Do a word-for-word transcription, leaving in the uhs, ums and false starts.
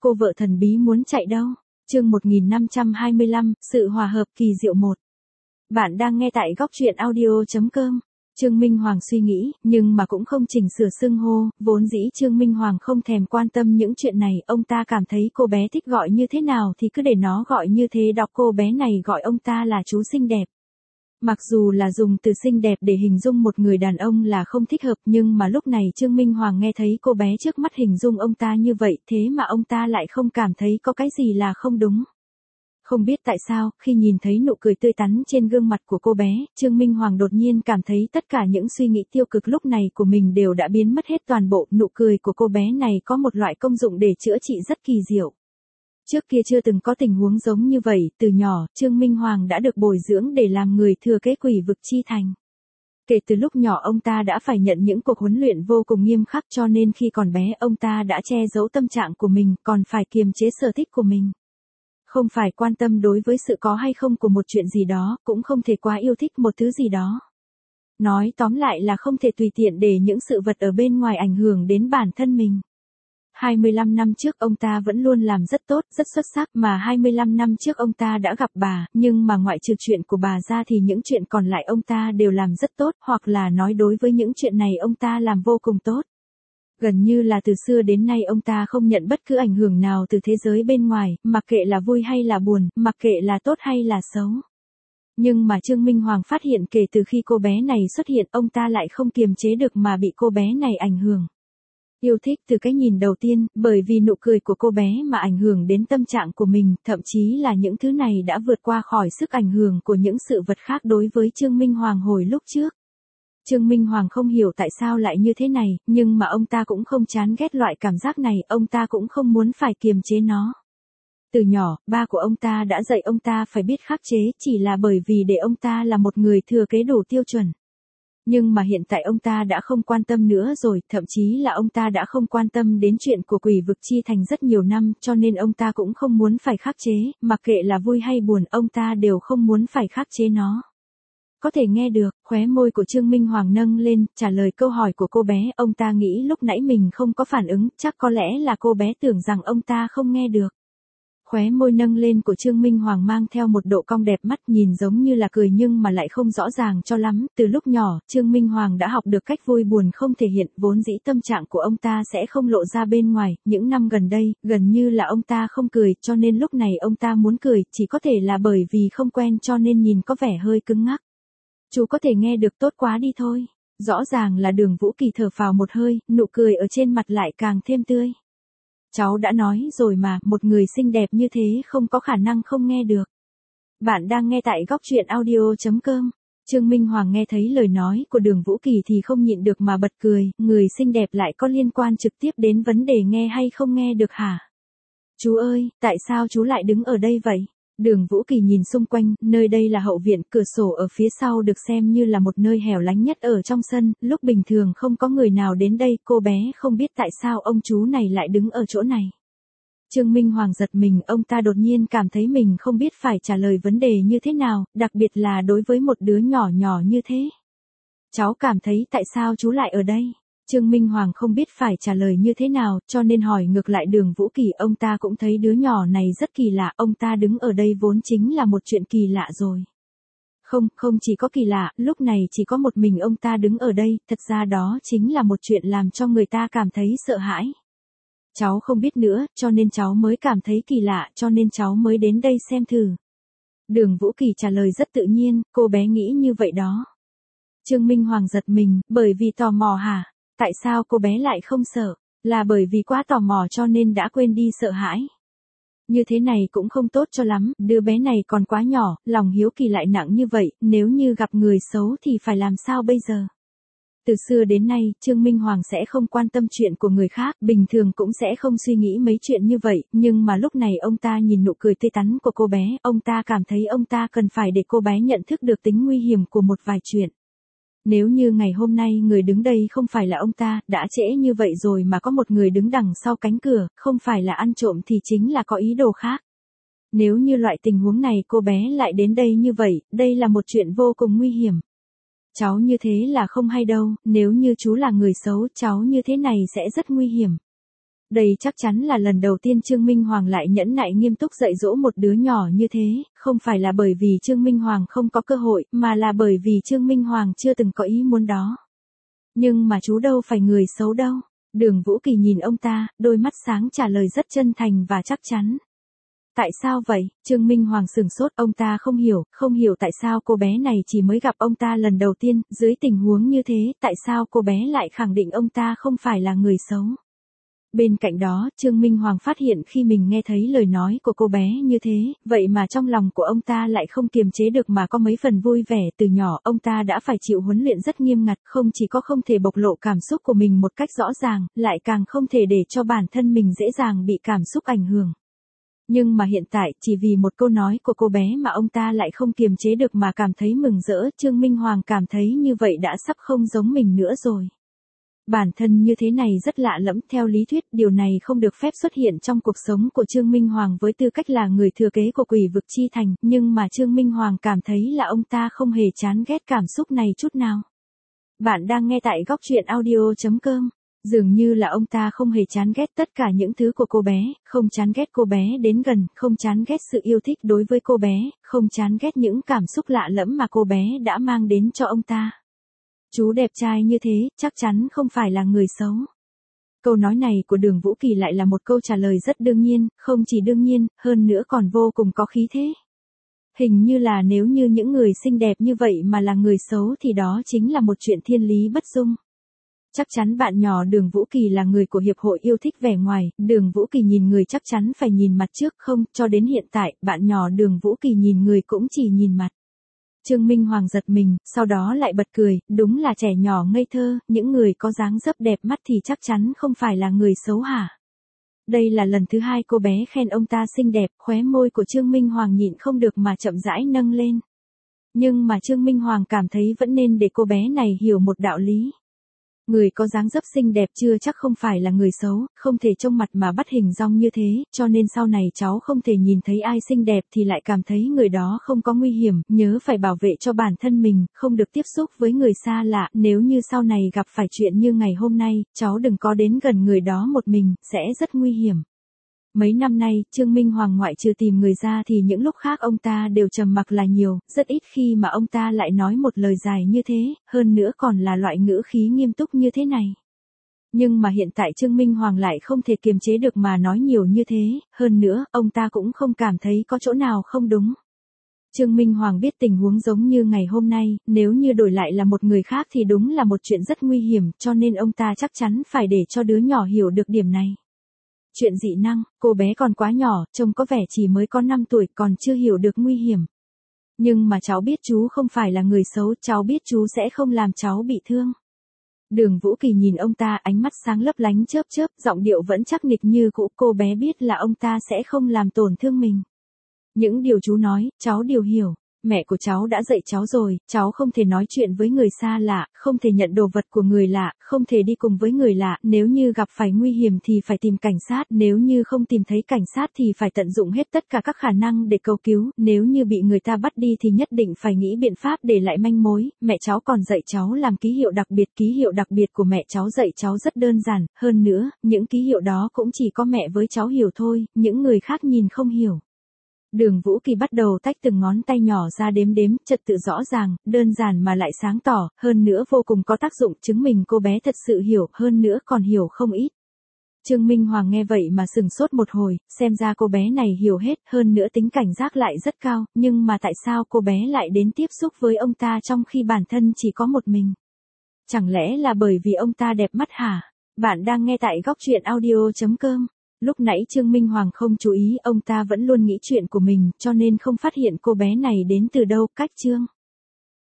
cô vợ thần bí muốn chạy đâu? Chương một nghìn năm trăm hai mươi lăm, sự hòa hợp kỳ diệu một. Bạn đang nghe tại góc truyện audio chấm com. Trương Minh Hoàng suy nghĩ, nhưng mà cũng không chỉnh sửa xưng hô, vốn dĩ Trương Minh Hoàng không thèm quan tâm những chuyện này, ông ta cảm thấy cô bé thích gọi như thế nào thì cứ để nó gọi như thế, đọc cô bé này gọi ông ta là chú xinh đẹp. Mặc dù là dùng từ xinh đẹp để hình dung một người đàn ông là không thích hợp, nhưng mà lúc này Trương Minh Hoàng nghe thấy cô bé trước mắt hình dung ông ta như vậy, thế mà ông ta lại không cảm thấy có cái gì là không đúng. Không biết tại sao, khi nhìn thấy nụ cười tươi tắn trên gương mặt của cô bé, Trương Minh Hoàng đột nhiên cảm thấy tất cả những suy nghĩ tiêu cực lúc này của mình đều đã biến mất hết toàn bộ. Nụ cười của cô bé này có một loại công dụng để chữa trị rất kỳ diệu. Trước kia chưa từng có tình huống giống như vậy, từ nhỏ, Trương Minh Hoàng đã được bồi dưỡng để làm người thừa kế Quỷ Vực Chi Thành. Kể từ lúc nhỏ ông ta đã phải nhận những cuộc huấn luyện vô cùng nghiêm khắc, cho nên khi còn bé ông ta đã che giấu tâm trạng của mình, còn phải kiềm chế sở thích của mình. Không phải quan tâm đối với sự có hay không của một chuyện gì đó, cũng không thể quá yêu thích một thứ gì đó. Nói tóm lại là không thể tùy tiện để những sự vật ở bên ngoài ảnh hưởng đến bản thân mình. hai mươi lăm năm trước ông ta vẫn luôn làm rất tốt, rất xuất sắc, mà hai mươi lăm năm trước ông ta đã gặp bà, nhưng mà ngoại trừ chuyện của bà ra thì những chuyện còn lại ông ta đều làm rất tốt, hoặc là nói đối với những chuyện này ông ta làm vô cùng tốt. Gần như là từ xưa đến nay ông ta không nhận bất cứ ảnh hưởng nào từ thế giới bên ngoài, mặc kệ là vui hay là buồn, mặc kệ là tốt hay là xấu. Nhưng mà Trương Minh Hoàng phát hiện kể từ khi cô bé này xuất hiện, ông ta lại không kiềm chế được mà bị cô bé này ảnh hưởng. Yêu thích từ cái nhìn đầu tiên, bởi vì nụ cười của cô bé mà ảnh hưởng đến tâm trạng của mình, thậm chí là những thứ này đã vượt qua khỏi sức ảnh hưởng của những sự vật khác đối với Trương Minh Hoàng hồi lúc trước. Trương Minh Hoàng không hiểu tại sao lại như thế này, nhưng mà ông ta cũng không chán ghét loại cảm giác này, ông ta cũng không muốn phải kiềm chế nó. Từ nhỏ, ba của ông ta đã dạy ông ta phải biết khắc chế, chỉ là bởi vì để ông ta là một người thừa kế đủ tiêu chuẩn. Nhưng mà hiện tại ông ta đã không quan tâm nữa rồi, thậm chí là ông ta đã không quan tâm đến chuyện của Quỷ Vực Chi Thành rất nhiều năm, cho nên ông ta cũng không muốn phải khắc chế, mặc kệ là vui hay buồn, ông ta đều không muốn phải khắc chế nó. Có thể nghe được, khóe môi của Trương Minh Hoàng nâng lên, trả lời câu hỏi của cô bé, ông ta nghĩ lúc nãy mình không có phản ứng, chắc có lẽ là cô bé tưởng rằng ông ta không nghe được. Khóe môi nâng lên của Trương Minh Hoàng mang theo một độ cong đẹp mắt, nhìn giống như là cười nhưng mà lại không rõ ràng cho lắm. Từ lúc nhỏ, Trương Minh Hoàng đã học được cách vui buồn không thể hiện, vốn dĩ tâm trạng của ông ta sẽ không lộ ra bên ngoài. Những năm gần đây, gần như là ông ta không cười, cho nên lúc này ông ta muốn cười, chỉ có thể là bởi vì không quen cho nên nhìn có vẻ hơi cứng ngắc. Chú có thể nghe được tốt quá đi thôi. Rõ ràng là Đường Vũ Kỳ thở phào một hơi, nụ cười ở trên mặt lại càng thêm tươi. Cháu đã nói rồi mà, một người xinh đẹp như thế không có khả năng không nghe được. Bạn đang nghe tại góc truyện audio chấm com. Trương Minh Hoàng nghe thấy lời nói của Đường Vũ Kỳ thì không nhịn được mà bật cười, người xinh đẹp lại có liên quan trực tiếp đến vấn đề nghe hay không nghe được hả? Chú ơi, tại sao chú lại đứng ở đây vậy? Đường Vũ Kỳ nhìn xung quanh, nơi đây là hậu viện, cửa sổ ở phía sau được xem như là một nơi hẻo lánh nhất ở trong sân, lúc bình thường không có người nào đến đây, cô bé không biết tại sao ông chú này lại đứng ở chỗ này. Trương Minh Hoàng giật mình, ông ta đột nhiên cảm thấy mình không biết phải trả lời vấn đề như thế nào, đặc biệt là đối với một đứa nhỏ nhỏ như thế. Cháu cảm thấy tại sao chú lại ở đây? Trương Minh Hoàng không biết phải trả lời như thế nào, cho nên hỏi ngược lại Đường Vũ Kỳ, ông ta cũng thấy đứa nhỏ này rất kỳ lạ, ông ta đứng ở đây vốn chính là một chuyện kỳ lạ rồi. Không, không chỉ có kỳ lạ, lúc này chỉ có một mình ông ta đứng ở đây, thật ra đó chính là một chuyện làm cho người ta cảm thấy sợ hãi. Cháu không biết nữa, cho nên cháu mới cảm thấy kỳ lạ, cho nên cháu mới đến đây xem thử. Đường Vũ Kỳ trả lời rất tự nhiên, cô bé nghĩ như vậy đó. Trương Minh Hoàng giật mình, bởi vì tò mò hả? Tại sao cô bé lại không sợ? Là bởi vì quá tò mò cho nên đã quên đi sợ hãi. Như thế này cũng không tốt cho lắm, đứa bé này còn quá nhỏ, lòng hiếu kỳ lại nặng như vậy, nếu như gặp người xấu thì phải làm sao bây giờ? Từ xưa đến nay, Trương Minh Hoàng sẽ không quan tâm chuyện của người khác, bình thường cũng sẽ không suy nghĩ mấy chuyện như vậy, nhưng mà lúc này ông ta nhìn nụ cười tươi tắn của cô bé, ông ta cảm thấy ông ta cần phải để cô bé nhận thức được tính nguy hiểm của một vài chuyện. Nếu như ngày hôm nay người đứng đây không phải là ông ta, đã trễ như vậy rồi mà có một người đứng đằng sau cánh cửa, không phải là ăn trộm thì chính là có ý đồ khác. Nếu như loại tình huống này cô bé lại đến đây như vậy, đây là một chuyện vô cùng nguy hiểm. Cháu như thế là không hay đâu, nếu như chú là người xấu, cháu như thế này sẽ rất nguy hiểm. Đây chắc chắn là lần đầu tiên Trương Minh Hoàng lại nhẫn nại nghiêm túc dạy dỗ một đứa nhỏ như thế, không phải là bởi vì Trương Minh Hoàng không có cơ hội, mà là bởi vì Trương Minh Hoàng chưa từng có ý muốn đó. Nhưng mà chú đâu phải người xấu đâu. Đường Vũ Kỳ nhìn ông ta, đôi mắt sáng trả lời rất chân thành và chắc chắn. Tại sao vậy? Trương Minh Hoàng sửng sốt, ông ta không hiểu, không hiểu tại sao cô bé này chỉ mới gặp ông ta lần đầu tiên, dưới tình huống như thế, tại sao cô bé lại khẳng định ông ta không phải là người xấu. Bên cạnh đó, Trương Minh Hoàng phát hiện khi mình nghe thấy lời nói của cô bé như thế, vậy mà trong lòng của ông ta lại không kiềm chế được mà có mấy phần vui vẻ. Từ nhỏ ông ta đã phải chịu huấn luyện rất nghiêm ngặt, không chỉ có không thể bộc lộ cảm xúc của mình một cách rõ ràng, lại càng không thể để cho bản thân mình dễ dàng bị cảm xúc ảnh hưởng. Nhưng mà hiện tại, chỉ vì một câu nói của cô bé mà ông ta lại không kiềm chế được mà cảm thấy mừng rỡ. Trương Minh Hoàng cảm thấy như vậy đã sắp không giống mình nữa rồi. Bản thân như thế này rất lạ lẫm, theo lý thuyết điều này không được phép xuất hiện trong cuộc sống của Trương Minh Hoàng với tư cách là người thừa kế của Quỷ Vực Chi Thành, nhưng mà Trương Minh Hoàng cảm thấy là ông ta không hề chán ghét cảm xúc này chút nào. Bạn đang nghe tại góc truyện audio chấm com. Dường như là ông ta không hề chán ghét tất cả những thứ của cô bé, không chán ghét cô bé đến gần, không chán ghét sự yêu thích đối với cô bé, không chán ghét những cảm xúc lạ lẫm mà cô bé đã mang đến cho ông ta. Chú đẹp trai như thế, chắc chắn không phải là người xấu. Câu nói này của Đường Vũ Kỳ lại là một câu trả lời rất đương nhiên, không chỉ đương nhiên, hơn nữa còn vô cùng có khí thế. Hình như là nếu như những người xinh đẹp như vậy mà là người xấu thì đó chính là một chuyện thiên lý bất dung. Chắc chắn bạn nhỏ Đường Vũ Kỳ là người của Hiệp hội yêu thích vẻ ngoài, Đường Vũ Kỳ nhìn người chắc chắn phải nhìn mặt trước, không, cho đến hiện tại, bạn nhỏ Đường Vũ Kỳ nhìn người cũng chỉ nhìn mặt. Trương Minh Hoàng giật mình, sau đó lại bật cười, đúng là trẻ nhỏ ngây thơ, những người có dáng dấp đẹp mắt thì chắc chắn không phải là người xấu hả? Đây là lần thứ hai cô bé khen ông ta xinh đẹp, khóe môi của Trương Minh Hoàng nhịn không được mà chậm rãi nâng lên. Nhưng mà Trương Minh Hoàng cảm thấy vẫn nên để cô bé này hiểu một đạo lý. Người có dáng dấp xinh đẹp chưa chắc không phải là người xấu, không thể trông mặt mà bắt hình dong như thế, cho nên sau này cháu không thể nhìn thấy ai xinh đẹp thì lại cảm thấy người đó không có nguy hiểm, nhớ phải bảo vệ cho bản thân mình, không được tiếp xúc với người xa lạ, nếu như sau này gặp phải chuyện như ngày hôm nay, cháu đừng có đến gần người đó một mình, sẽ rất nguy hiểm. Mấy năm nay, Trương Minh Hoàng ngoại trừ tìm người ra thì những lúc khác ông ta đều trầm mặc là nhiều, rất ít khi mà ông ta lại nói một lời dài như thế, hơn nữa còn là loại ngữ khí nghiêm túc như thế này. Nhưng mà hiện tại Trương Minh Hoàng lại không thể kiềm chế được mà nói nhiều như thế, hơn nữa, ông ta cũng không cảm thấy có chỗ nào không đúng. Trương Minh Hoàng biết tình huống giống như ngày hôm nay, nếu như đổi lại là một người khác thì đúng là một chuyện rất nguy hiểm, cho nên ông ta chắc chắn phải để cho đứa nhỏ hiểu được điểm này. Chuyện dị năng, cô bé còn quá nhỏ, trông có vẻ chỉ mới có năm tuổi, còn chưa hiểu được nguy hiểm. Nhưng mà cháu biết chú không phải là người xấu, cháu biết chú sẽ không làm cháu bị thương. Đường Vũ Kỳ nhìn ông ta, ánh mắt sáng lấp lánh chớp chớp, giọng điệu vẫn chắc nịch như cũ, cô bé biết là ông ta sẽ không làm tổn thương mình. Những điều chú nói, cháu đều hiểu. Mẹ của cháu đã dạy cháu rồi, cháu không thể nói chuyện với người xa lạ, không thể nhận đồ vật của người lạ, không thể đi cùng với người lạ, nếu như gặp phải nguy hiểm thì phải tìm cảnh sát, nếu như không tìm thấy cảnh sát thì phải tận dụng hết tất cả các khả năng để cầu cứu, nếu như bị người ta bắt đi thì nhất định phải nghĩ biện pháp để lại manh mối. Mẹ cháu còn dạy cháu làm ký hiệu đặc biệt, ký hiệu đặc biệt của mẹ cháu dạy cháu rất đơn giản, hơn nữa, những ký hiệu đó cũng chỉ có mẹ với cháu hiểu thôi, những người khác nhìn không hiểu. Đường Vũ Kỳ bắt đầu tách từng ngón tay nhỏ ra đếm đếm, trật tự rõ ràng, đơn giản mà lại sáng tỏ, hơn nữa vô cùng có tác dụng, chứng minh cô bé thật sự hiểu, hơn nữa còn hiểu không ít. Trương Minh Hoàng nghe vậy mà sừng sốt một hồi, xem ra cô bé này hiểu hết, hơn nữa tính cảnh giác lại rất cao, nhưng mà tại sao cô bé lại đến tiếp xúc với ông ta trong khi bản thân chỉ có một mình? Chẳng lẽ là bởi vì ông ta đẹp mắt hả? Bạn đang nghe tại góc truyện audio chấm com. Lúc nãy Trương Minh Hoàng không chú ý, ông ta vẫn luôn nghĩ chuyện của mình, cho nên không phát hiện cô bé này đến từ đâu, cách Trương.